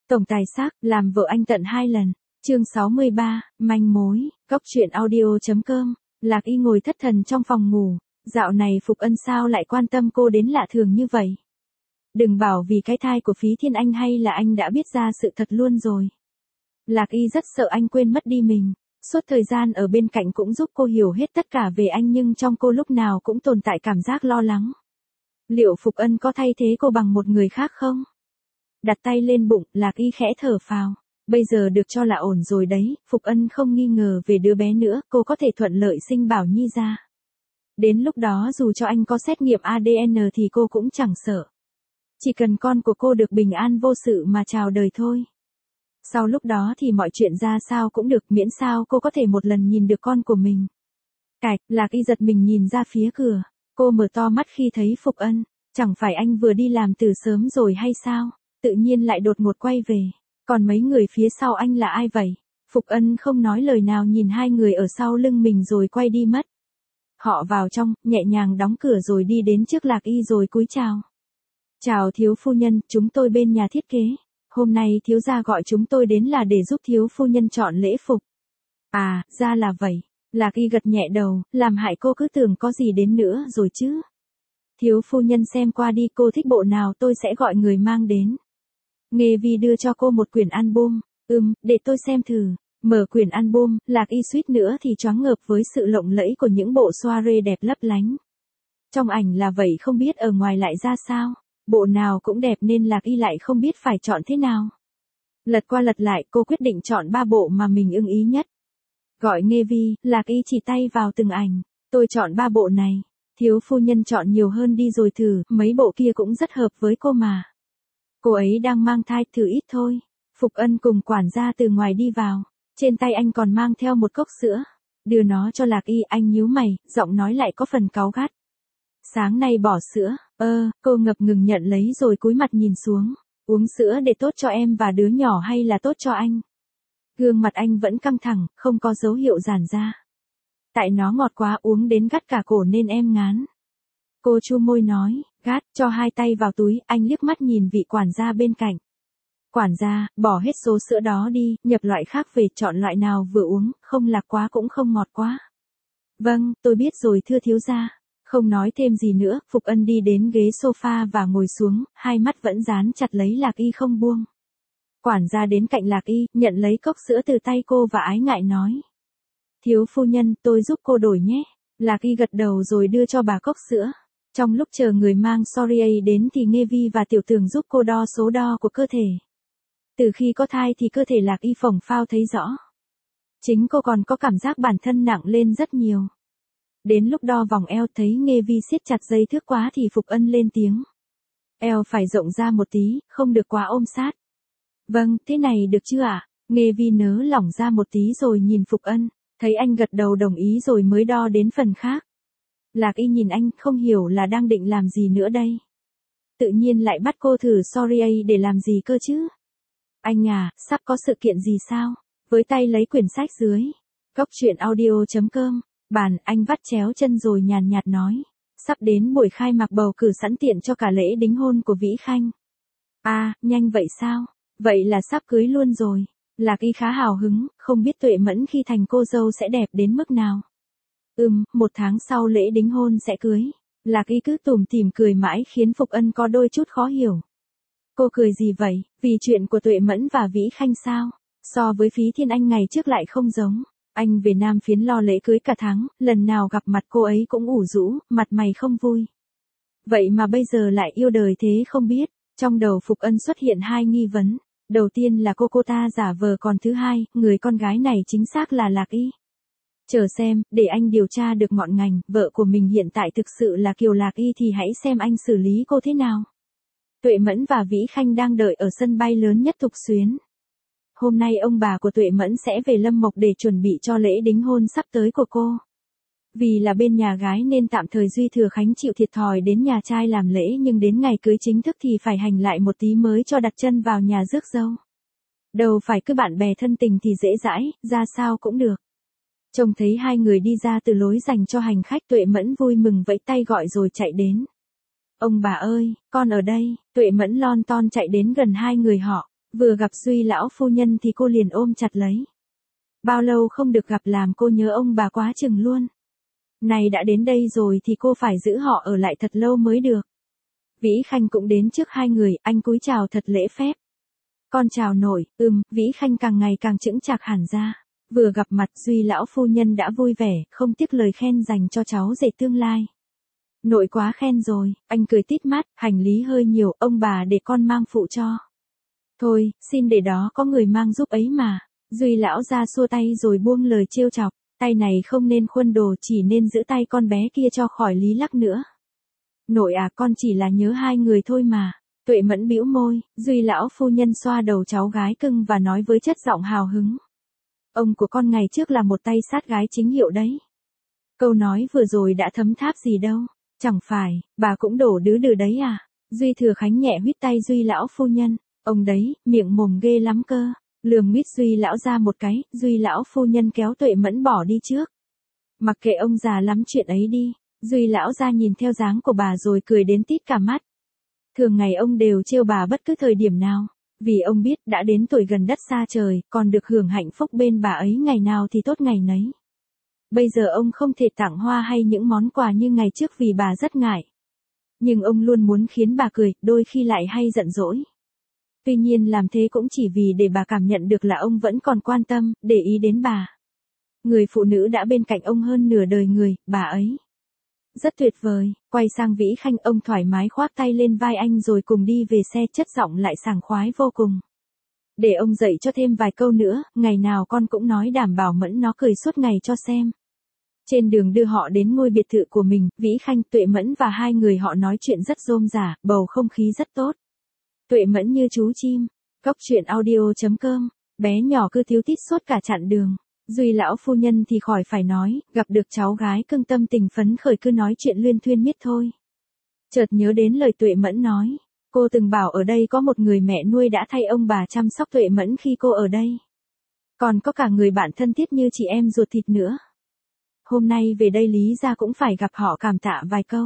Tổng tài xác, làm vợ anh tận 2 lần. Chương 63, manh mối, Cóc truyện audio.com. Lạc Y ngồi thất thần trong phòng ngủ, dạo này Phục Ân sao lại quan tâm cô đến lạ thường như vậy? Đừng bảo vì cái thai của Phí Thiên Anh hay là anh đã biết ra sự thật luôn rồi. Lạc Y rất sợ anh quên mất đi mình, suốt thời gian ở bên cạnh cũng giúp cô hiểu hết tất cả về anh nhưng trong cô lúc nào cũng tồn tại cảm giác lo lắng. Liệu Phục Ân có thay thế cô bằng một người khác không? Đặt tay lên bụng, Lạc Y khẽ thở phào. Bây giờ được cho là ổn rồi đấy, Phục Ân không nghi ngờ về đứa bé nữa, cô có thể thuận lợi sinh Bảo Nhi ra. Đến lúc đó dù cho anh có xét nghiệm ADN thì cô cũng chẳng sợ. Chỉ cần con của cô được bình an vô sự mà chào đời thôi. Sau lúc đó thì mọi chuyện ra sao cũng được, miễn sao cô có thể một lần nhìn được con của mình. Cạch, Lạc Y giật mình nhìn ra phía cửa. Cô mở to mắt khi thấy Phục Ân. Chẳng phải anh vừa đi làm từ sớm rồi hay sao? Tự nhiên lại đột ngột quay về. Còn mấy người phía sau anh là ai vậy? Phục Ân không nói lời nào nhìn hai người ở sau lưng mình rồi quay đi mất. Họ vào trong, nhẹ nhàng đóng cửa rồi đi đến trước Lạc Y rồi cúi chào. Chào thiếu phu nhân, chúng tôi bên nhà thiết kế. Hôm nay thiếu gia gọi chúng tôi đến là để giúp thiếu phu nhân chọn lễ phục. À, ra là vậy. Lạc Y gật nhẹ đầu, làm hại cô cứ tưởng có gì đến nữa rồi chứ. Thiếu phu nhân xem qua đi, cô thích bộ nào tôi sẽ gọi người mang đến. Nghê Vi đưa cho cô một quyển album. Để tôi xem thử. Mở quyển album, Lạc Y suýt nữa thì choáng ngợp với sự lộng lẫy của những bộ soirée đẹp lấp lánh. Trong ảnh là vậy không biết ở ngoài lại ra sao. Bộ nào cũng đẹp nên Lạc Y lại không biết phải chọn thế nào. Lật qua lật lại cô quyết định chọn 3 bộ mà mình ưng ý nhất. Gọi Nghê Vi, Lạc Y chỉ tay vào từng ảnh. Tôi chọn 3 bộ này. Thiếu phu nhân chọn nhiều hơn đi rồi thử, mấy bộ kia cũng rất hợp với cô mà. Cô ấy đang mang thai, thử ít thôi. Phục Ân cùng quản gia từ ngoài đi vào. Trên tay anh còn mang theo một cốc sữa. Đưa nó cho Lạc Y, anh nhíu mày, giọng nói lại có phần cáu gắt. Sáng nay bỏ sữa, cô ngập ngừng nhận lấy rồi cúi mặt nhìn xuống. Uống sữa để tốt cho em và đứa nhỏ hay là tốt cho anh? Gương mặt anh vẫn căng thẳng, không có dấu hiệu giãn ra. Tại nó ngọt quá uống đến gắt cả cổ nên em ngán. Cô chu môi nói, gắt, cho 2 tay vào túi, anh liếc mắt nhìn vị quản gia bên cạnh. Quản gia, bỏ hết số sữa đó đi, nhập loại khác về, chọn loại nào vừa uống, không lạc quá cũng không ngọt quá. Vâng, tôi biết rồi thưa thiếu gia. Không nói thêm gì nữa, Phục Ân đi đến ghế sofa và ngồi xuống, hai mắt vẫn dán chặt lấy Lạc Y không buông. Quản gia đến cạnh Lạc Y, nhận lấy cốc sữa từ tay cô và ái ngại nói. Thiếu phu nhân, tôi giúp cô đổi nhé. Lạc Y gật đầu rồi đưa cho bà cốc sữa. Trong lúc chờ người mang Sorier đến thì Nghê Vi và Tiểu Tường giúp cô đo số đo của cơ thể. Từ khi có thai thì cơ thể Lạc Y phồng phao thấy rõ. Chính cô còn có cảm giác bản thân nặng lên rất nhiều. Đến lúc đo vòng eo thấy Nghê Vi siết chặt dây thước quá thì Phục Ân lên tiếng. Eo phải rộng ra một tí, không được quá ôm sát. Vâng, thế này được chưa ạ? Nghê Vi nớ lỏng ra một tí rồi nhìn Phục Ân, thấy anh gật đầu đồng ý rồi mới đo đến phần khác. Lạc Y nhìn anh không hiểu là đang định làm gì nữa đây. Tự nhiên lại bắt cô thử Sorier để làm gì cơ chứ? Anh à, sắp có sự kiện gì sao? Với tay lấy quyển sách dưới. Cóc truyện audio.com. Bàn, anh vắt chéo chân rồi nhàn nhạt nói. Sắp đến buổi khai mạc bầu cử sẵn tiện cho cả lễ đính hôn của Vĩ Khanh. À, nhanh vậy sao? Vậy là sắp cưới luôn rồi. Lạc Y khá hào hứng, không biết Tuệ Mẫn khi thành cô dâu sẽ đẹp đến mức nào. 1 tháng sau lễ đính hôn sẽ cưới. Lạc Y cứ tủm tỉm cười mãi khiến Phục Ân có đôi chút khó hiểu. Cô cười gì vậy, vì chuyện của Tuệ Mẫn và Vĩ Khanh sao? So với Phí Thiên Anh ngày trước lại không giống. Anh về Nam Phiến lo lễ cưới cả tháng, lần nào gặp mặt cô ấy cũng ủ rũ, mặt mày không vui. Vậy mà bây giờ lại yêu đời thế không biết. Trong đầu Phục Ân xuất hiện 2 nghi vấn. Đầu tiên là cô ta giả vờ, còn thứ hai, người con gái này chính xác là Lạc Y. Chờ xem, để anh điều tra được ngọn ngành, vợ của mình hiện tại thực sự là Kiều Lạc Y thì hãy xem anh xử lý cô thế nào. Tuệ Mẫn và Vĩ Khanh đang đợi ở sân bay lớn nhất Thục Xuyến. Hôm nay ông bà của Tuệ Mẫn sẽ về Lâm Mộc để chuẩn bị cho lễ đính hôn sắp tới của cô. Vì là bên nhà gái nên tạm thời Duy Thừa Khánh chịu thiệt thòi đến nhà trai làm lễ, nhưng đến ngày cưới chính thức thì phải hành lại một tí mới cho đặt chân vào nhà rước dâu. Đâu phải cứ bạn bè thân tình thì dễ dãi, ra sao cũng được. Trông thấy hai người đi ra từ lối dành cho hành khách, Tuệ Mẫn vui mừng vẫy tay gọi rồi chạy đến. Ông bà ơi, con ở đây. Tuệ Mẫn lon ton chạy đến gần hai người họ. Vừa gặp Duy lão phu nhân thì cô liền ôm chặt lấy. Bao lâu không được gặp làm cô nhớ ông bà quá chừng luôn. Này đã đến đây rồi thì cô phải giữ họ ở lại thật lâu mới được. Vĩ Khanh cũng đến trước hai người, anh cúi chào thật lễ phép. Con chào nội, Vĩ Khanh càng ngày càng chững chạc hẳn ra. Vừa gặp mặt Duy lão phu nhân đã vui vẻ, không tiếc lời khen dành cho cháu rể tương lai. Nội quá khen rồi, anh cười tít mắt, hành lý hơi nhiều, ông bà để con mang phụ cho. Thôi, xin để đó có người mang giúp ấy mà. Duy lão ra xua tay rồi buông lời trêu chọc, tay này không nên khuân đồ, chỉ nên giữ tay con bé kia cho khỏi lý lắc nữa. Nội à, con chỉ là nhớ hai người thôi mà. Tuệ Mẫn bĩu môi, Duy lão phu nhân xoa đầu cháu gái cưng và nói với chất giọng hào hứng. Ông của con ngày trước là một tay sát gái chính hiệu đấy. Câu nói vừa rồi đã thấm tháp gì đâu. Chẳng phải, bà cũng đổ đứ đừ đấy à? Duy Thừa Khánh nhẹ huýt tay Duy lão phu nhân. Ông đấy, miệng mồm ghê lắm cơ. Lườm mít Duy lão ra một cái, Duy lão phu nhân kéo Tuệ Mẫn bỏ đi trước. Mặc kệ ông già lắm chuyện ấy đi. Duy lão ra nhìn theo dáng của bà rồi cười đến tít cả mắt. Thường ngày ông đều trêu bà bất cứ thời điểm nào. Vì ông biết đã đến tuổi gần đất xa trời, còn được hưởng hạnh phúc bên bà ấy ngày nào thì tốt ngày nấy. Bây giờ ông không thể tặng hoa hay những món quà như ngày trước vì bà rất ngại. Nhưng ông luôn muốn khiến bà cười, đôi khi lại hay giận dỗi. Tuy nhiên làm thế cũng chỉ vì để bà cảm nhận được là ông vẫn còn quan tâm, để ý đến bà. Người phụ nữ đã bên cạnh ông hơn nửa đời người, bà ấy. Rất tuyệt vời, quay sang Vĩ Khanh, ông thoải mái khoác tay lên vai anh rồi cùng đi về xe, chất giọng lại sảng khoái vô cùng. Để ông dạy cho thêm vài câu nữa, ngày nào con cũng nói đảm bảo Mẫn nó cười suốt ngày cho xem. Trên đường đưa họ đến ngôi biệt thự của mình, Vĩ Khanh, Tuệ Mẫn và hai người họ nói chuyện rất rôm rả, bầu không khí rất tốt. Tuệ Mẫn như chú chim. Cóc truyện audio.com. Bé nhỏ cứ tíu tít suốt cả chặng đường. Duy lão phu nhân thì khỏi phải nói, gặp được cháu gái cưng tâm tình phấn khởi cứ nói chuyện luyên thuyên miết thôi. Chợt nhớ đến lời Tuệ Mẫn nói. Cô từng bảo ở đây có một người mẹ nuôi đã thay ông bà chăm sóc Tuệ Mẫn khi cô ở đây. Còn có cả người bạn thân thiết như chị em ruột thịt nữa. Hôm nay về đây lý ra cũng phải gặp họ cảm tạ vài câu.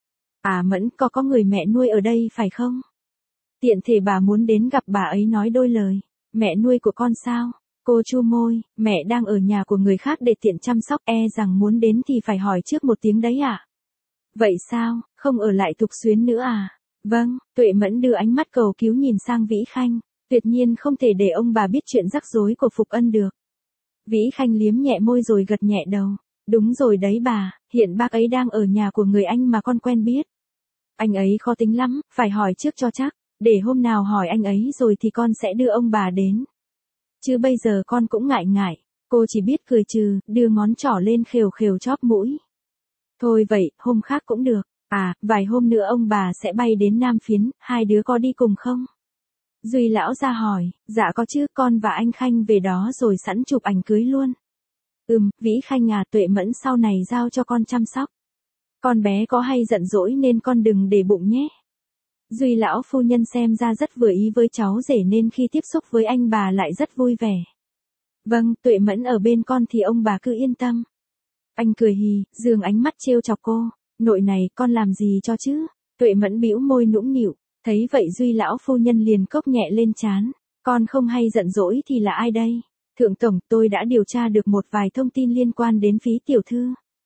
À Mẫn, có người mẹ nuôi ở đây phải không? Tiện thể bà muốn đến gặp bà ấy nói đôi lời. Mẹ nuôi của con sao? Cô chu môi, mẹ đang ở nhà của người khác để tiện chăm sóc, rằng muốn đến thì phải hỏi trước một tiếng đấy à? Vậy sao, không ở lại Thục Xuyến nữa à? Vâng, Tuệ Mẫn đưa ánh mắt cầu cứu nhìn sang Vĩ Khanh, tuyệt nhiên không thể để ông bà biết chuyện rắc rối của Phục Ân được. Vĩ Khanh liếm nhẹ môi rồi gật nhẹ đầu. Đúng rồi đấy bà, hiện bác ấy đang ở nhà của người anh mà con quen biết. Anh ấy khó tính lắm, phải hỏi trước cho chắc, để hôm nào hỏi anh ấy rồi thì con sẽ đưa ông bà đến. Chứ bây giờ con cũng ngại ngại, cô chỉ biết cười trừ, đưa ngón trỏ lên khều khều chóp mũi. Thôi vậy, hôm khác cũng được, vài hôm nữa ông bà sẽ bay đến Nam Phiến, hai đứa có đi cùng không? Duy lão ra hỏi, dạ có chứ, con và anh Khanh về đó rồi sẵn chụp ảnh cưới luôn. Vĩ Khanh à, Tuệ Mẫn sau này giao cho con chăm sóc. Con bé có hay giận dỗi nên con đừng để bụng nhé. Duy lão phu nhân xem ra rất vừa ý với cháu rể nên khi tiếp xúc với anh bà lại rất vui vẻ. Vâng, Tuệ Mẫn ở bên con thì ông bà cứ yên tâm. Anh cười hì, dương ánh mắt trêu chọc cô. Nội này, con làm gì cho chứ? Tuệ Mẫn bĩu môi nũng nịu. Thấy vậy Duy lão phu nhân liền cốc nhẹ lên trán. Con không hay giận dỗi thì là ai đây? Thượng tổng, tôi đã điều tra được một vài thông tin liên quan đến Phí tiểu thư.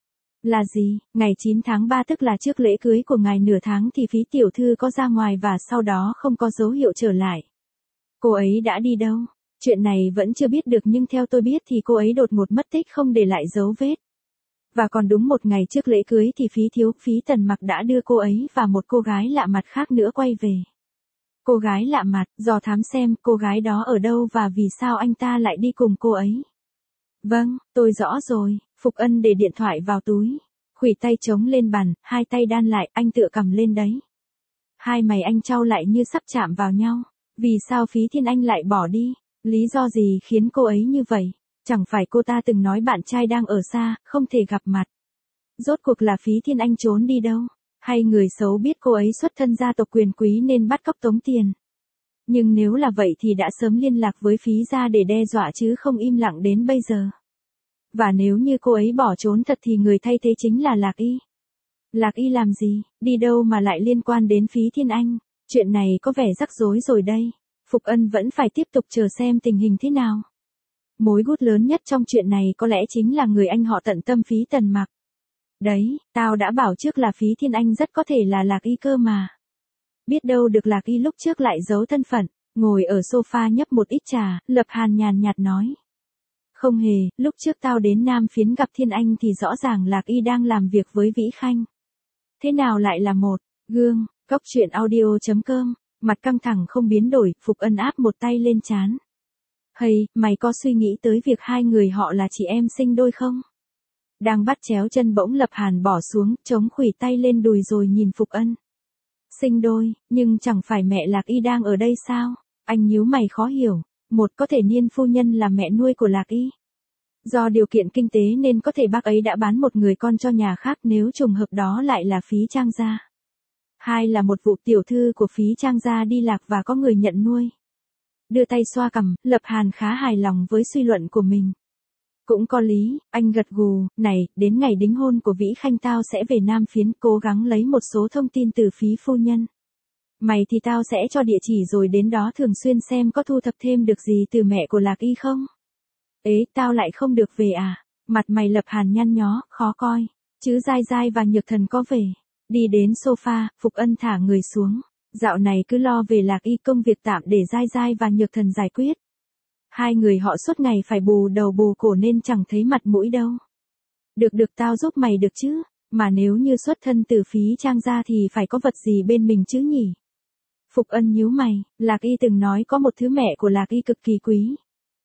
Là gì? Ngày 9 tháng 3 tức là trước lễ cưới của ngài nửa tháng thì Phí tiểu thư có ra ngoài và sau đó không có dấu hiệu trở lại. Cô ấy đã đi đâu? Chuyện này vẫn chưa biết được nhưng theo tôi biết thì cô ấy đột ngột mất tích không để lại dấu vết. Và còn đúng một ngày trước lễ cưới thì Phí Tần Mặc đã đưa cô ấy và một cô gái lạ mặt khác nữa quay về. Cô gái lạ mặt, dò thám xem cô gái đó ở đâu và vì sao anh ta lại đi cùng cô ấy. Vâng, tôi rõ rồi. Phục Ân để điện thoại vào túi. Khuỷu tay chống lên bàn, hai tay đan lại, anh tựa cầm lên đấy. Hai mày anh chau lại như sắp chạm vào nhau. Vì sao Phí Thiên Anh lại bỏ đi? Lý do gì khiến cô ấy như vậy? Chẳng phải cô ta từng nói bạn trai đang ở xa, không thể gặp mặt. Rốt cuộc là Phí Thiên Anh trốn đi đâu? Hay người xấu biết cô ấy xuất thân gia tộc quyền quý nên bắt cóc tống tiền? Nhưng nếu là vậy thì đã sớm liên lạc với Phí gia để đe dọa chứ không im lặng đến bây giờ. Và nếu như cô ấy bỏ trốn thật thì người thay thế chính là Lạc Y. Lạc Y làm gì, đi đâu mà lại liên quan đến Phí Thiên Anh? Chuyện này có vẻ rắc rối rồi đây. Phục Ân vẫn phải tiếp tục chờ xem tình hình thế nào. Mối gút lớn nhất trong chuyện này có lẽ chính là người anh họ tận tâm Phí Tần Mặc. Đấy, tao đã bảo trước là Phí Thiên Anh rất có thể là Lạc Y cơ mà. Biết đâu được Lạc Y lúc trước lại giấu thân phận, ngồi ở sofa nhấp một ít trà, Lập Hàn nhàn nhạt nói. Không hề, lúc trước tao đến Nam Phiến gặp Thiên Anh thì rõ ràng Lạc Y đang làm việc với Vĩ Khanh. Thế nào lại là một gương, Cốc truyện audio.com, mặt căng thẳng không biến đổi, Phục Ân áp một tay lên trán. Hay, mày có suy nghĩ tới việc hai người họ là chị em sinh đôi không? Đang bắt chéo chân bỗng Lập Hàn bỏ xuống, chống khuỷu tay lên đùi rồi nhìn Phục Ân. Sinh đôi, nhưng chẳng phải mẹ Lạc Y đang ở đây sao? Anh nhíu mày khó hiểu, một có thể Niên phu nhân là mẹ nuôi của Lạc Y. Do điều kiện kinh tế nên có thể bác ấy đã bán một người con cho nhà khác nếu trùng hợp đó lại là Phí Trang gia. Hai là một vụ tiểu thư của Phí Trang gia đi lạc và có người nhận nuôi. Đưa tay xoa cằm, Lập Hàn khá hài lòng với suy luận của mình. Cũng có lý, anh gật gù, này, đến ngày đính hôn của Vĩ Khanh tao sẽ về Nam Phiến cố gắng lấy một số thông tin từ Phí phu nhân. Mày thì tao sẽ cho địa chỉ rồi đến đó thường xuyên xem có thu thập thêm được gì từ mẹ của Lạc Y không. Ế, tao lại không được về à? Mặt mày Lập Hàn nhăn nhó, khó coi. Chứ Giai Giai và Nhược Thần có về. Đi đến sofa, Phục Ân thả người xuống. Dạo này cứ lo về Lạc Y, công việc tạm để Giai Giai và Nhược Thần giải quyết. Hai người họ suốt ngày phải bù đầu bù cổ nên chẳng thấy mặt mũi đâu. Được tao giúp mày được chứ, mà nếu như xuất thân từ Phí Trang gia thì phải có vật gì bên mình chứ nhỉ? Phục Ân nhíu mày, Lạc Y từng nói có một thứ mẹ của Lạc Y cực kỳ quý.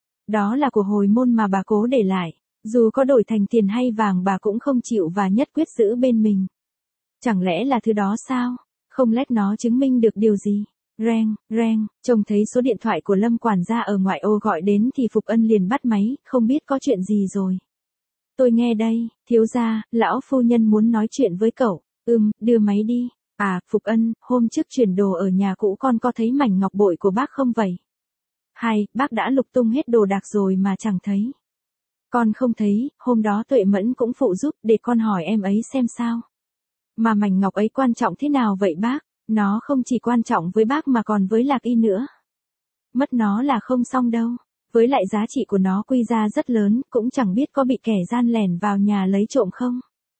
Đó là của hồi môn mà bà cố để lại, dù có đổi thành tiền hay vàng bà cũng không chịu và nhất quyết giữ bên mình. Chẳng lẽ là thứ đó sao? Không lẽ nó chứng minh được điều gì? Reng, trông thấy số điện thoại của Lâm quản gia ở ngoại ô gọi đến thì Phục Ân liền bắt máy, không biết có chuyện gì rồi. Tôi nghe đây, thiếu gia, lão phu nhân muốn nói chuyện với cậu. Đưa máy đi. À, Phục Ân, hôm trước chuyển đồ ở nhà cũ con có thấy mảnh ngọc bội của bác không vậy? Hay, bác đã lục tung hết đồ đạc rồi mà chẳng thấy. Con không thấy, hôm đó Tuệ Mẫn cũng phụ giúp, để con hỏi em ấy xem sao. Mà mảnh ngọc ấy quan trọng thế nào vậy bác? Nó không chỉ quan trọng với bác mà còn với Lạc Y nữa. Mất nó là không xong đâu. Với lại giá trị của nó quy ra rất lớn, cũng chẳng biết có bị kẻ gian lẻn vào nhà lấy trộm không.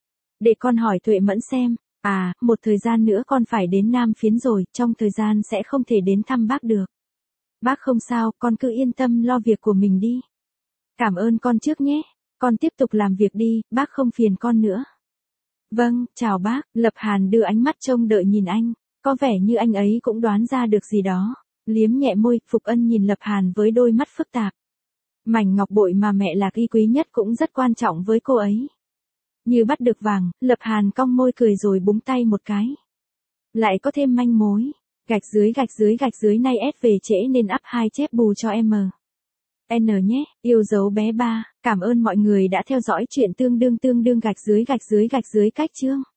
Để con hỏi Tuệ Mẫn xem. À, một thời gian nữa con phải đến Nam Phiến rồi, trong thời gian sẽ không thể đến thăm bác được. Bác không sao, con cứ yên tâm lo việc của mình đi. Cảm ơn con trước nhé. Con tiếp tục làm việc đi, bác không phiền con nữa. Vâng, chào bác. Lập Hàn đưa ánh mắt trông đợi nhìn anh. Có vẻ như anh ấy cũng đoán ra được gì đó. Liếm nhẹ môi, Phục Ân nhìn Lập Hàn với đôi mắt phức tạp. Mảnh ngọc bội mà mẹ Lạc Y quý nhất cũng rất quan trọng với cô ấy. Như bắt được vàng, Lập Hàn cong môi cười rồi búng tay một cái. Lại có thêm manh mối. Gạch dưới nay S về trễ nên up 2 chép bù cho M. N nhé, yêu dấu bé 3. Cảm ơn mọi người đã theo dõi chuyện tương đương gạch dưới cách chương.